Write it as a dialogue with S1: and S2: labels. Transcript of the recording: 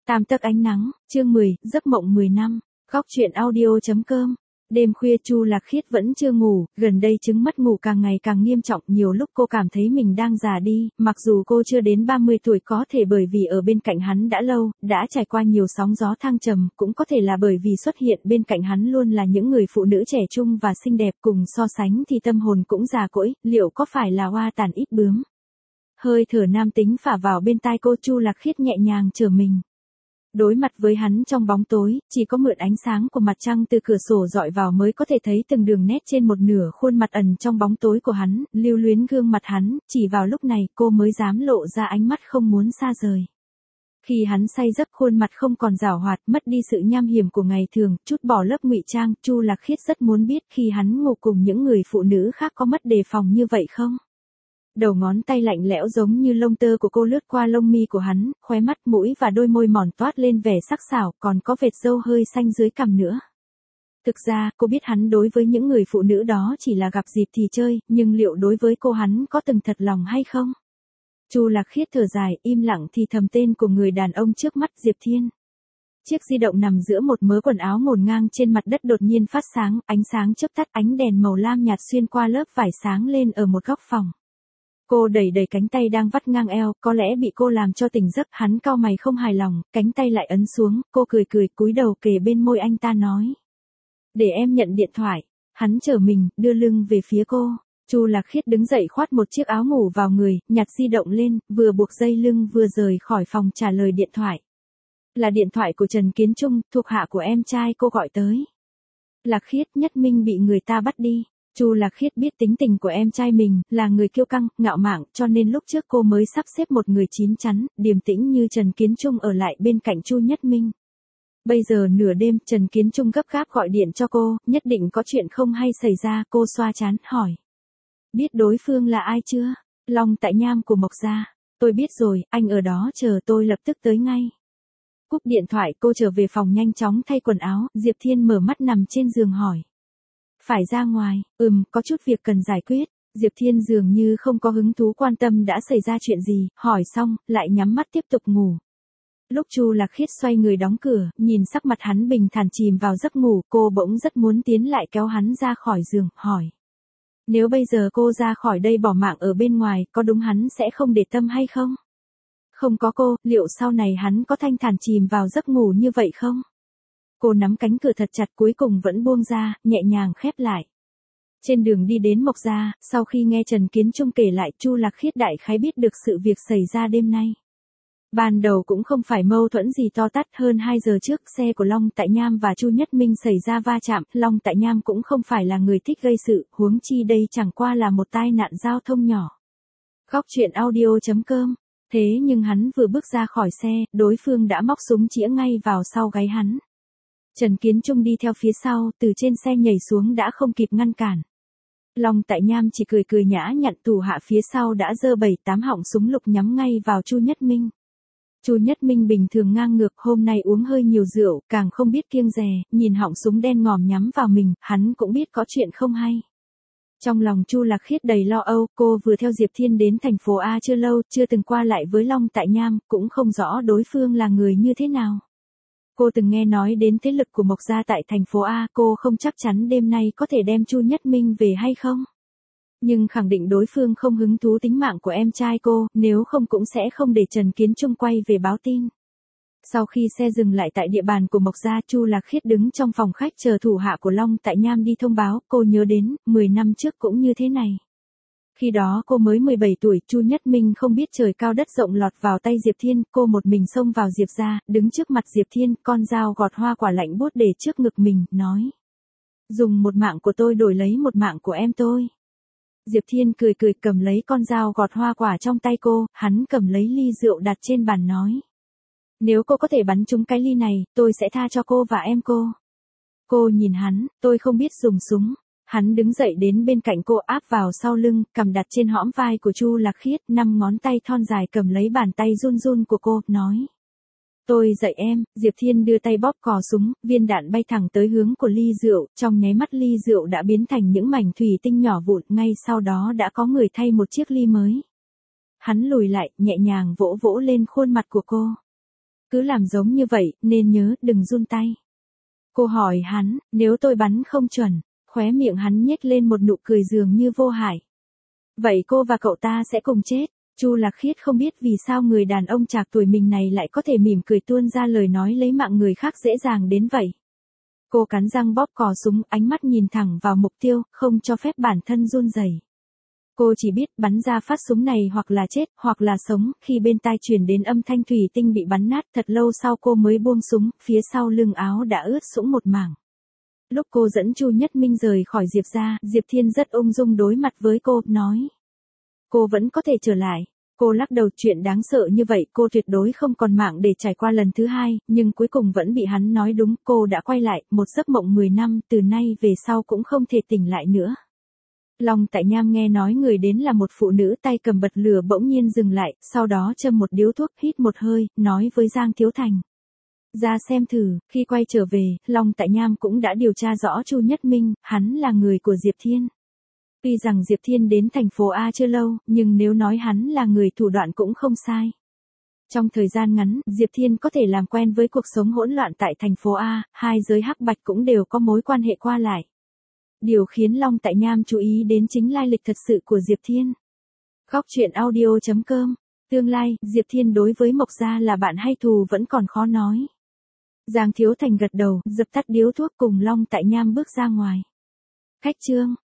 S1: Tam tấc ánh nắng, chương 10, giấc mộng 10 năm, góc truyện audio.com. Đêm khuya Chu Lạc Khiết vẫn chưa ngủ, gần đây chứng mất ngủ càng ngày càng nghiêm trọng, nhiều lúc cô cảm thấy mình đang già đi, mặc dù cô chưa đến 30 tuổi, có thể bởi vì ở bên cạnh hắn đã lâu, đã trải qua nhiều sóng gió thăng trầm, cũng có thể là bởi vì xuất hiện bên cạnh hắn luôn là những người phụ nữ trẻ trung và xinh đẹp, cùng so sánh thì tâm hồn cũng già cỗi, liệu có phải là hoa tàn ít bướm? Hơi thở nam tính phả vào bên tai cô, Chu Lạc Khiết nhẹ nhàng trở mình. Đối mặt với hắn trong bóng tối, chỉ có mượn ánh sáng của mặt trăng từ cửa sổ dọi vào mới có thể thấy từng đường nét trên một nửa khuôn mặt ẩn trong bóng tối của hắn, lưu luyến gương mặt hắn, chỉ vào lúc này cô mới dám lộ ra ánh mắt không muốn xa rời. Khi hắn say giấc, khuôn mặt không còn giảo hoạt, mất đi sự nham hiểm của ngày thường, chút bỏ lớp ngụy trang, Chu Lạc Khiết rất muốn biết khi hắn ngủ cùng những người phụ nữ khác có mất đề phòng như vậy không? Đầu ngón tay lạnh lẽo giống như lông tơ của cô lướt qua lông mi của hắn, khóe mắt, mũi và đôi môi mòn toát lên vẻ sắc sảo, còn có vệt râu hơi xanh dưới cằm nữa. Thực ra, cô biết hắn đối với những người phụ nữ đó chỉ là gặp dịp thì chơi, nhưng liệu đối với cô hắn có từng thật lòng hay không? Chu Lạc Khiết thở dài, im lặng thì thầm tên của người đàn ông trước mắt, Diệp Thiên. Chiếc di động nằm giữa một mớ quần áo ngổn ngang trên mặt đất đột nhiên phát sáng, ánh sáng chớp tắt, ánh đèn màu lam nhạt xuyên qua lớp vải sáng lên ở một góc phòng. Cô đẩy đẩy cánh tay đang vắt ngang eo, có lẽ bị cô làm cho tỉnh giấc, hắn cau mày không hài lòng, cánh tay lại ấn xuống, cô cười cười, cúi đầu kề bên môi anh ta nói. Để em nhận điện thoại. Hắn trở mình, đưa lưng về phía cô. Chu Lạc Khiết đứng dậy khoát một chiếc áo ngủ vào người, nhặt di động lên, vừa buộc dây lưng vừa rời khỏi phòng trả lời điện thoại. Là điện thoại của Trần Kiến Trung, thuộc hạ của em trai cô gọi tới. Lạc Khiết, Nhất Minh bị người ta bắt đi. Chu Lạc Khiết biết tính tình của em trai mình, là người kiêu căng, ngạo mạn, cho nên lúc trước cô mới sắp xếp một người chín chắn, điềm tĩnh như Trần Kiến Trung ở lại bên cạnh Chu Nhất Minh. Bây giờ nửa đêm, Trần Kiến Trung gấp gáp gọi điện cho cô, nhất định có chuyện không hay xảy ra, cô xoa trán, hỏi. Biết đối phương là ai chưa? Long Tại Nham của Mộc Gia. Tôi biết rồi, anh ở đó chờ tôi lập tức tới ngay. Cúp điện thoại, cô trở về phòng nhanh chóng thay quần áo, Diệp Thiên mở mắt nằm trên giường hỏi. Phải ra ngoài, có chút việc cần giải quyết. Diệp Thiên dường như không có hứng thú quan tâm đã xảy ra chuyện gì, hỏi xong, lại nhắm mắt tiếp tục ngủ. Lúc Chu Lạc Khiết xoay người đóng cửa, nhìn sắc mặt hắn bình thản chìm vào giấc ngủ, cô bỗng rất muốn tiến lại kéo hắn ra khỏi giường, hỏi. Nếu bây giờ cô ra khỏi đây bỏ mạng ở bên ngoài, có đúng hắn sẽ không để tâm hay không? Không có cô, liệu sau này hắn có thanh thản chìm vào giấc ngủ như vậy không? Cô nắm cánh cửa thật chặt, cuối cùng vẫn buông ra, nhẹ nhàng khép lại. Trên đường đi đến Mộc Gia, sau khi nghe Trần Kiến Trung kể lại, Chu Lạc Khiết đại khái biết được sự việc xảy ra đêm nay. Ban đầu cũng không phải mâu thuẫn gì to tát, hơn 2 giờ trước, xe của Long Tại Nham và Chu Nhất Minh xảy ra va chạm, Long Tại Nham cũng không phải là người thích gây sự, huống chi đây chẳng qua là một tai nạn giao thông nhỏ. Góc truyện audio.com. Thế nhưng hắn vừa bước ra khỏi xe, đối phương đã móc súng chĩa ngay vào sau gáy hắn. Trần Kiến Trung đi theo phía sau, từ trên xe nhảy xuống đã không kịp ngăn cản. Long Tại Nham chỉ cười cười nhã nhặn, thủ hạ phía sau đã giơ 7-8 họng súng lục nhắm ngay vào Chu Nhất Minh. Chu Nhất Minh bình thường ngang ngược, hôm nay uống hơi nhiều rượu, càng không biết kiêng dè, nhìn họng súng đen ngòm nhắm vào mình, hắn cũng biết có chuyện không hay. Trong lòng Chu Lạc Khiết đầy lo âu, cô vừa theo Diệp Thiên đến thành phố A chưa lâu, chưa từng qua lại với Long Tại Nham, cũng không rõ đối phương là người như thế nào. Cô từng nghe nói đến thế lực của Mộc Gia tại thành phố A, cô không chắc chắn đêm nay có thể đem Chu Nhất Minh về hay không. Nhưng khẳng định đối phương không hứng thú tính mạng của em trai cô, nếu không cũng sẽ không để Trần Kiến Trung quay về báo tin. Sau khi xe dừng lại tại địa bàn của Mộc Gia, Chu Lạc Khiết đứng trong phòng khách chờ thủ hạ của Long Tại Nham đi thông báo, cô nhớ đến, 10 năm trước cũng như thế này. Khi đó cô mới 17 tuổi, Chu Nhất Minh không biết trời cao đất rộng lọt vào tay Diệp Thiên, cô một mình xông vào Diệp gia, đứng trước mặt Diệp Thiên, con dao gọt hoa quả lạnh buốt để trước ngực mình, nói. Dùng một mạng của tôi đổi lấy một mạng của em tôi. Diệp Thiên cười cười cầm lấy con dao gọt hoa quả trong tay cô, hắn cầm lấy ly rượu đặt trên bàn nói. Nếu cô có thể bắn trúng cái ly này, tôi sẽ tha cho cô và em cô. Cô nhìn hắn, tôi không biết dùng súng. Hắn đứng dậy đến bên cạnh cô, áp vào sau lưng, cầm đặt trên hõm vai của Chu Lạc Khiết, 5 ngón tay thon dài cầm lấy bàn tay run run của cô, nói. Tôi dạy em. Diệp Thiên đưa tay bóp cò súng, viên đạn bay thẳng tới hướng của ly rượu, trong nháy mắt ly rượu đã biến thành những mảnh thủy tinh nhỏ vụn, ngay sau đó đã có người thay một chiếc ly mới. Hắn lùi lại, nhẹ nhàng vỗ vỗ lên khuôn mặt của cô. Cứ làm giống như vậy, nên nhớ đừng run tay. Cô hỏi hắn, nếu tôi bắn không chuẩn, khóe miệng hắn nhếch lên một nụ cười dường như vô hại. Vậy cô và cậu ta sẽ cùng chết. Chu Lạc Khiết không biết vì sao người đàn ông trạc tuổi mình này lại có thể mỉm cười tuôn ra lời nói lấy mạng người khác dễ dàng đến vậy. Cô cắn răng bóp cò súng, ánh mắt nhìn thẳng vào mục tiêu, không cho phép bản thân run rẩy. Cô chỉ biết bắn ra phát súng này hoặc là chết, hoặc là sống, khi bên tai truyền đến âm thanh thủy tinh bị bắn nát, thật lâu sau cô mới buông súng, phía sau lưng áo đã ướt sũng một mảng. Lúc cô dẫn Chu Nhất Minh rời khỏi Diệp gia, Diệp Thiên rất ung dung đối mặt với cô, nói. Cô vẫn có thể trở lại. Cô lắc đầu, chuyện đáng sợ như vậy cô tuyệt đối không còn mạng để trải qua lần thứ hai, nhưng cuối cùng vẫn bị hắn nói đúng, cô đã quay lại, một giấc mộng 10 năm, từ nay về sau cũng không thể tỉnh lại nữa. Long Tại Nham nghe nói người đến là một phụ nữ tay cầm bật lửa bỗng nhiên dừng lại, sau đó châm một điếu thuốc, hít một hơi, nói với Giang Thiếu Thành. Ra xem thử, khi quay trở về, Long Tại Nham cũng đã điều tra rõ Chu Nhất Minh, hắn là người của Diệp Thiên. Tuy rằng Diệp Thiên đến thành phố A chưa lâu, nhưng nếu nói hắn là người thủ đoạn cũng không sai. Trong thời gian ngắn, Diệp Thiên có thể làm quen với cuộc sống hỗn loạn tại thành phố A, hai giới hắc bạch cũng đều có mối quan hệ qua lại. Điều khiến Long Tại Nham chú ý đến chính lai lịch thật sự của Diệp Thiên. Góc truyện audio.com. Tương lai, Diệp Thiên đối với Mộc Gia là bạn hay thù vẫn còn khó nói. Giang Thiếu Thành gật đầu, dập tắt điếu thuốc cùng Long Tại Nham bước ra ngoài. Khách trương.